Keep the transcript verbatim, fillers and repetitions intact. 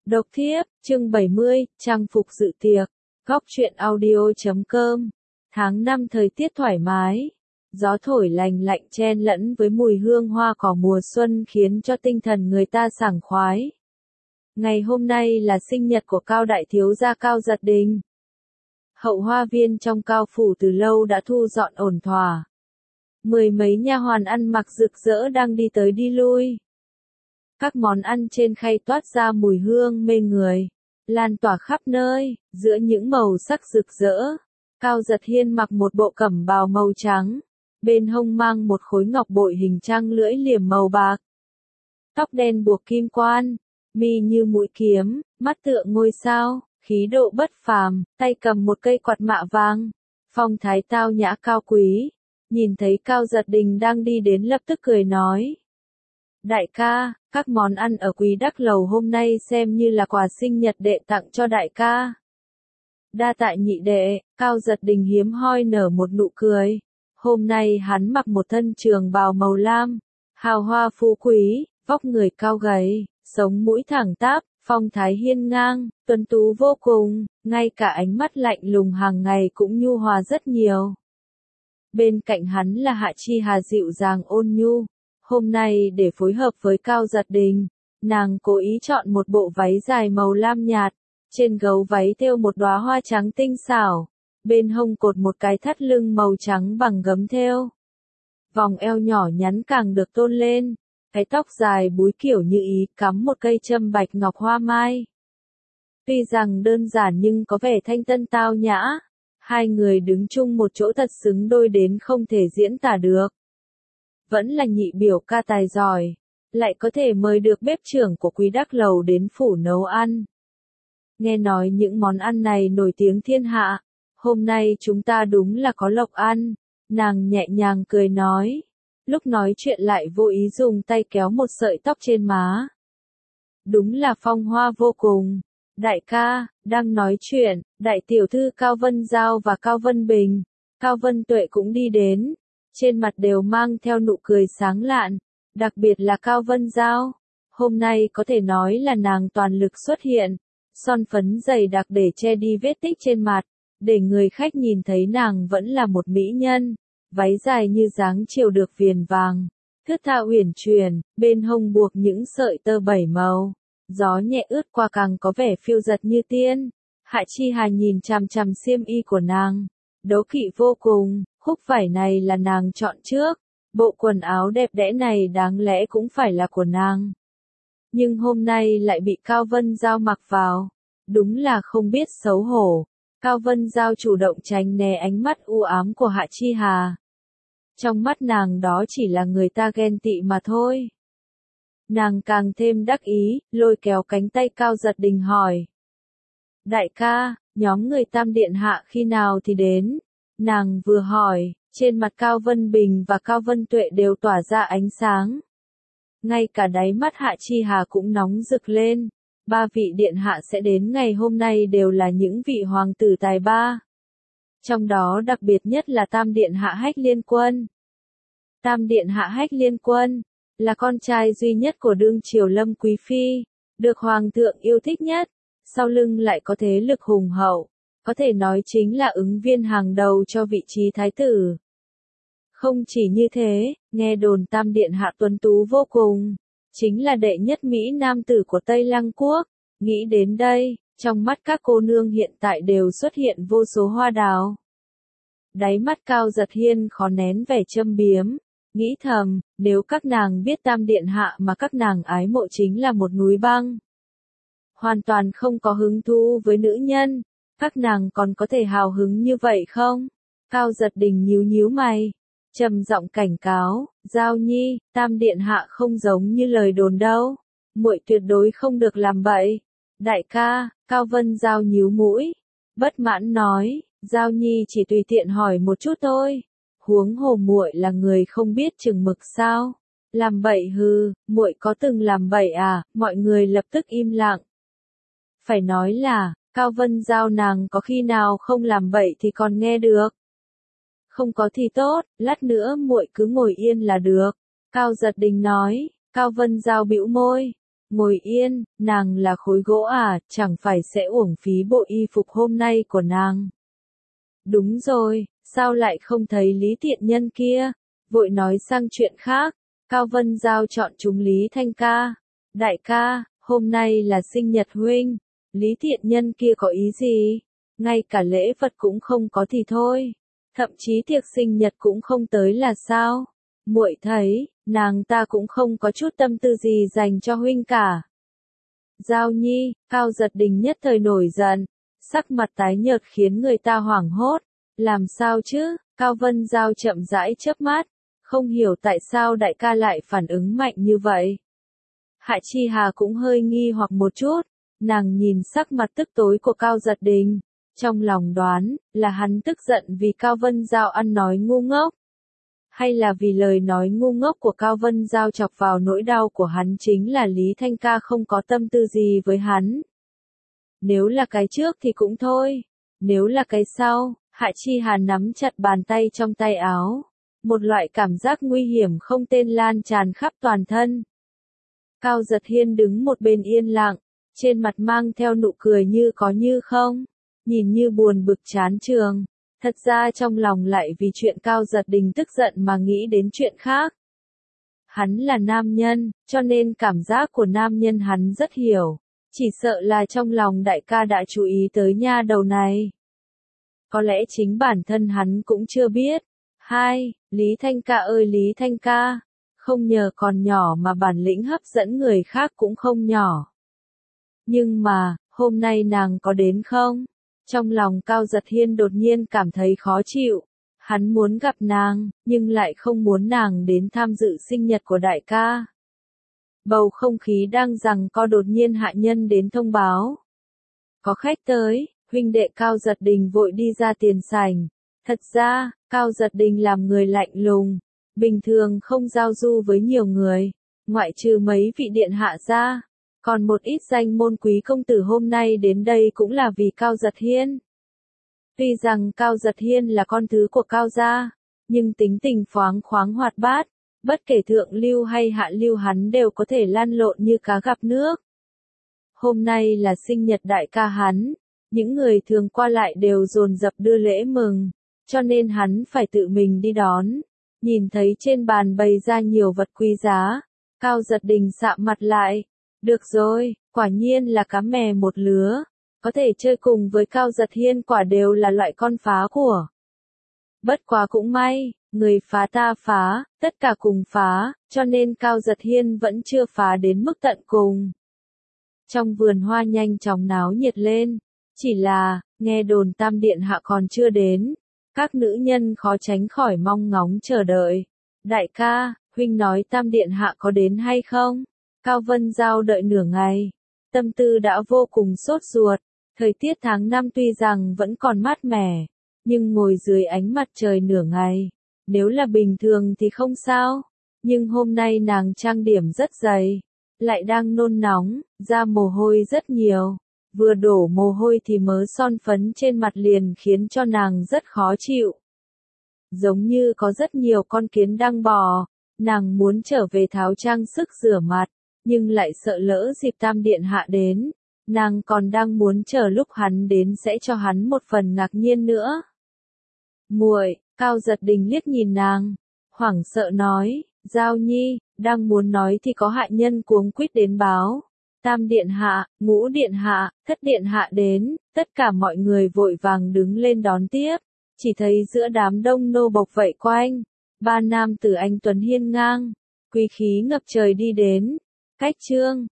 Độc thiếp, chương bảy mươi, trang phục dự tiệc, góc truyện audio chấm com. Tháng năm thời tiết thoải mái, gió thổi lành lạnh chen lẫn với mùi hương hoa cỏ mùa xuân khiến cho tinh thần người ta sảng khoái. Ngày hôm nay là sinh nhật của Cao đại thiếu gia Cao Giật Đình. Hậu hoa viên trong Cao phủ từ lâu đã thu dọn ổn thỏa. Mười mấy nha hoàn ăn mặc rực rỡ đang đi tới đi lui. Các món ăn trên khay toát ra mùi hương mê người, lan tỏa khắp nơi, giữa những màu sắc rực rỡ. Cao Giật Hiên mặc một bộ cẩm bào màu trắng, bên hông mang một khối ngọc bội hình trăng lưỡi liềm màu bạc. Tóc đen buộc kim quan, mi như mũi kiếm, mắt tựa ngôi sao, khí độ bất phàm, tay cầm một cây quạt mạ vàng, phong thái tao nhã cao quý. Nhìn thấy Cao Giật Đình đang đi đến lập tức cười nói: Đại ca, các món ăn ở Quý Đắc Lầu hôm nay xem như là quà sinh nhật đệ tặng cho đại ca. Đa tạ nhị đệ. Cao Giật Đình hiếm hoi nở một nụ cười. Hôm nay hắn mặc một thân trường bào màu lam, hào hoa phú quý, vóc người cao gầy, sống mũi thẳng tắp, phong thái hiên ngang, tuấn tú vô cùng, ngay cả ánh mắt lạnh lùng hàng ngày cũng nhu hòa rất nhiều. Bên cạnh hắn là Hạ Chi Hà dịu dàng ôn nhu. Hôm nay để phối hợp với Cao Giật Đình, nàng cố ý chọn một bộ váy dài màu lam nhạt, trên gấu váy thêu một đóa hoa trắng tinh xảo, bên hông cột một cái thắt lưng màu trắng bằng gấm thêu. Vòng eo nhỏ nhắn càng được tôn lên, cái tóc dài búi kiểu như ý cắm một cây châm bạch ngọc hoa mai. Tuy rằng đơn giản nhưng có vẻ thanh tân tao nhã, hai người đứng chung một chỗ thật xứng đôi đến không thể diễn tả được. Vẫn là nhị biểu ca tài giỏi, lại có thể mời được bếp trưởng của Quý Đắc Lầu đến phủ nấu ăn. Nghe nói những món ăn này nổi tiếng thiên hạ, hôm nay chúng ta đúng là có lộc ăn, nàng nhẹ nhàng cười nói, lúc nói chuyện lại vô ý dùng tay kéo một sợi tóc trên má. Đúng là phong hoa vô cùng. Đại ca, đang nói chuyện, đại tiểu thư Cao Vân Giao và Cao Vân Bình, Cao Vân Tuệ cũng đi đến. Trên mặt đều mang theo nụ cười sáng lạn, đặc biệt là Cao Vân Giao. Hôm nay có thể nói là nàng toàn lực xuất hiện, son phấn dày đặc để che đi vết tích trên mặt, để người khách nhìn thấy nàng vẫn là một mỹ nhân. Váy dài như dáng chiều được viền vàng, thướt tha uyển chuyển, bên hông buộc những sợi tơ bảy màu, gió nhẹ ướt qua càng có vẻ phiêu dật như tiên. Hạ Chi Hà nhìn chằm chằm xiêm y của nàng, đố kỵ vô cùng. Khúc vải này là nàng chọn trước, bộ quần áo đẹp đẽ này đáng lẽ cũng phải là của nàng. Nhưng hôm nay lại bị Cao Vân Giao mặc vào, đúng là không biết xấu hổ. Cao Vân Giao chủ động tránh né ánh mắt u ám của Hạ Chi Hà. Trong mắt nàng đó chỉ là người ta ghen tị mà thôi. Nàng càng thêm đắc ý, lôi kéo cánh tay Cao Giật Đình hỏi: Đại ca, nhóm người Tam Điện Hạ khi nào thì đến? Nàng vừa hỏi, trên mặt Cao Vân Bình và Cao Vân Tuệ đều tỏa ra ánh sáng. Ngay cả đáy mắt Hạ Chi Hà cũng nóng rực lên. Ba vị điện hạ sẽ đến ngày hôm nay đều là những vị hoàng tử tài ba. Trong đó đặc biệt nhất là Tam Điện Hạ Hách Liên Quân. Tam Điện Hạ Hách Liên Quân là con trai duy nhất của đương triều Lâm Quý Phi, được hoàng thượng yêu thích nhất, sau lưng lại có thế lực hùng hậu. Có thể nói chính là ứng viên hàng đầu cho vị trí thái tử. Không chỉ như thế, nghe đồn Tam Điện Hạ tuấn tú vô cùng, chính là đệ nhất Mỹ nam tử của Tây Lăng Quốc. Nghĩ đến đây, trong mắt các cô nương hiện tại đều xuất hiện vô số hoa đào. Đáy mắt Cao Giật Hiên khó nén vẻ châm biếm, nghĩ thầm, nếu các nàng biết Tam Điện Hạ mà các nàng ái mộ chính là một núi băng, hoàn toàn không có hứng thú với nữ nhân, các nàng còn có thể hào hứng như vậy không? Cao Giật Đình nhíu nhíu mày, trầm giọng cảnh cáo, Giao Nhi, Tam Điện Hạ không giống như lời đồn đâu, muội tuyệt đối không được làm bậy. Đại ca, Cao Vân Giao nhíu mũi, bất mãn nói, Giao Nhi chỉ tùy tiện hỏi một chút thôi, huống hồ muội là người không biết chừng mực sao? Làm bậy hừ, muội có từng làm bậy à? Mọi người lập tức im lặng. Phải nói là, Cao Vân Giao nàng có khi nào không làm bậy thì còn nghe được. Không có thì tốt, lát nữa muội cứ ngồi yên là được. Cao Giật Đình nói. Cao Vân Giao bĩu môi, Ngồi yên, nàng là khối gỗ à, chẳng phải sẽ uổng phí bộ y phục hôm nay của nàng. Đúng rồi, sao lại không thấy Lý tiện nhân kia? Vội nói sang chuyện khác, Cao Vân Giao chọn chúng Lý Thanh ca. Đại ca, hôm nay là sinh nhật huynh, Lý tiện nhân kia có ý gì? Ngay cả lễ vật cũng không có thì thôi, thậm chí tiệc sinh nhật cũng không tới là sao? Muội thấy, nàng ta cũng không có chút tâm tư gì dành cho huynh cả. Giao Nhi, Cao Giật Đình nhất thời nổi giận, sắc mặt tái nhợt khiến người ta hoảng hốt. Làm sao chứ? Cao Vân Giao chậm rãi chớp mắt, không hiểu tại sao đại ca lại phản ứng mạnh như vậy. Hạ Chi Hà cũng hơi nghi hoặc một chút, nàng nhìn sắc mặt tức tối của Cao Giật Đình, trong lòng đoán là hắn tức giận vì Cao Vân Giao ăn nói ngu ngốc. Hay là vì lời nói ngu ngốc của Cao Vân Giao chọc vào nỗi đau của hắn chính là Lý Thanh ca không có tâm tư gì với hắn. Nếu là cái trước thì cũng thôi, nếu là cái sau, Hạ Chi Hà nắm chặt bàn tay trong tay áo, một loại cảm giác nguy hiểm không tên lan tràn khắp toàn thân. Cao Giật Hiên đứng một bên yên lặng, trên mặt mang theo nụ cười như có như không, nhìn như buồn bực chán trường. Thật ra trong lòng lại vì chuyện Cao Giật Đình tức giận mà nghĩ đến chuyện khác. Hắn là nam nhân, cho nên cảm giác của nam nhân hắn rất hiểu, chỉ sợ là trong lòng đại ca đã chú ý tới nha đầu này. Có lẽ chính bản thân hắn cũng chưa biết. Hai, Lý Thanh ca ơi Lý Thanh ca, không nhờ còn nhỏ mà bản lĩnh hấp dẫn người khác cũng không nhỏ. Nhưng mà, hôm nay nàng có đến không? Trong lòng Cao Giật Hiên đột nhiên cảm thấy khó chịu. Hắn muốn gặp nàng, nhưng lại không muốn nàng đến tham dự sinh nhật của đại ca. Bầu không khí đang giằng co đột nhiên hạ nhân đến thông báo. Có khách tới, huynh đệ Cao Giật Đình vội đi ra tiền sảnh. Thật ra, Cao Giật Đình làm người lạnh lùng, bình thường không giao du với nhiều người, ngoại trừ mấy vị điện hạ ra. Còn một ít danh môn quý công tử hôm nay đến đây cũng là vì Cao Giật Hiên. Tuy rằng Cao Giật Hiên là con thứ của Cao gia, nhưng tính tình phóng khoáng hoạt bát, bất kể thượng lưu hay hạ lưu hắn đều có thể lăn lộn như cá gặp nước. Hôm nay là sinh nhật đại ca hắn, những người thường qua lại đều dồn dập đưa lễ mừng, cho nên hắn phải tự mình đi đón. Nhìn thấy trên bàn bày ra nhiều vật quý giá, Cao Giật Đình sạm mặt lại. Được rồi, quả nhiên là cá mè một lứa, có thể chơi cùng với Cao Giật Hiên quả đều là loại con phá của. Bất quá cũng may, người phá ta phá, tất cả cùng phá, cho nên Cao Giật Hiên vẫn chưa phá đến mức tận cùng. Trong vườn hoa nhanh chóng náo nhiệt lên, chỉ là, nghe đồn Tam Điện Hạ còn chưa đến, các nữ nhân khó tránh khỏi mong ngóng chờ đợi. Đại ca, huynh nói Tam Điện Hạ có đến hay không? Cao Vân Giao đợi nửa ngày, tâm tư đã vô cùng sốt ruột, thời tiết tháng năm tuy rằng vẫn còn mát mẻ, nhưng ngồi dưới ánh mặt trời nửa ngày, nếu là bình thường thì không sao, nhưng hôm nay nàng trang điểm rất dày, lại đang nôn nóng, ra mồ hôi rất nhiều, vừa đổ mồ hôi thì mớ son phấn trên mặt liền khiến cho nàng rất khó chịu. Giống như có rất nhiều con kiến đang bò, nàng muốn trở về tháo trang sức rửa mặt. Nhưng lại sợ lỡ dịp Tam Điện Hạ đến, nàng còn đang muốn chờ lúc hắn đến sẽ cho hắn một phần ngạc nhiên nữa. Muội, Cao Giật Đình liếc nhìn nàng, hoảng sợ nói, Giao Nhi, đang muốn nói thì có hạ nhân cuống quýt đến báo. Tam Điện Hạ, Ngũ Điện Hạ, Thất Điện Hạ đến, tất cả mọi người vội vàng đứng lên đón tiếp, chỉ thấy giữa đám đông nô bộc vây quanh, ba nam tử anh tuấn hiên ngang, quý khí ngập trời đi đến. Cách trương,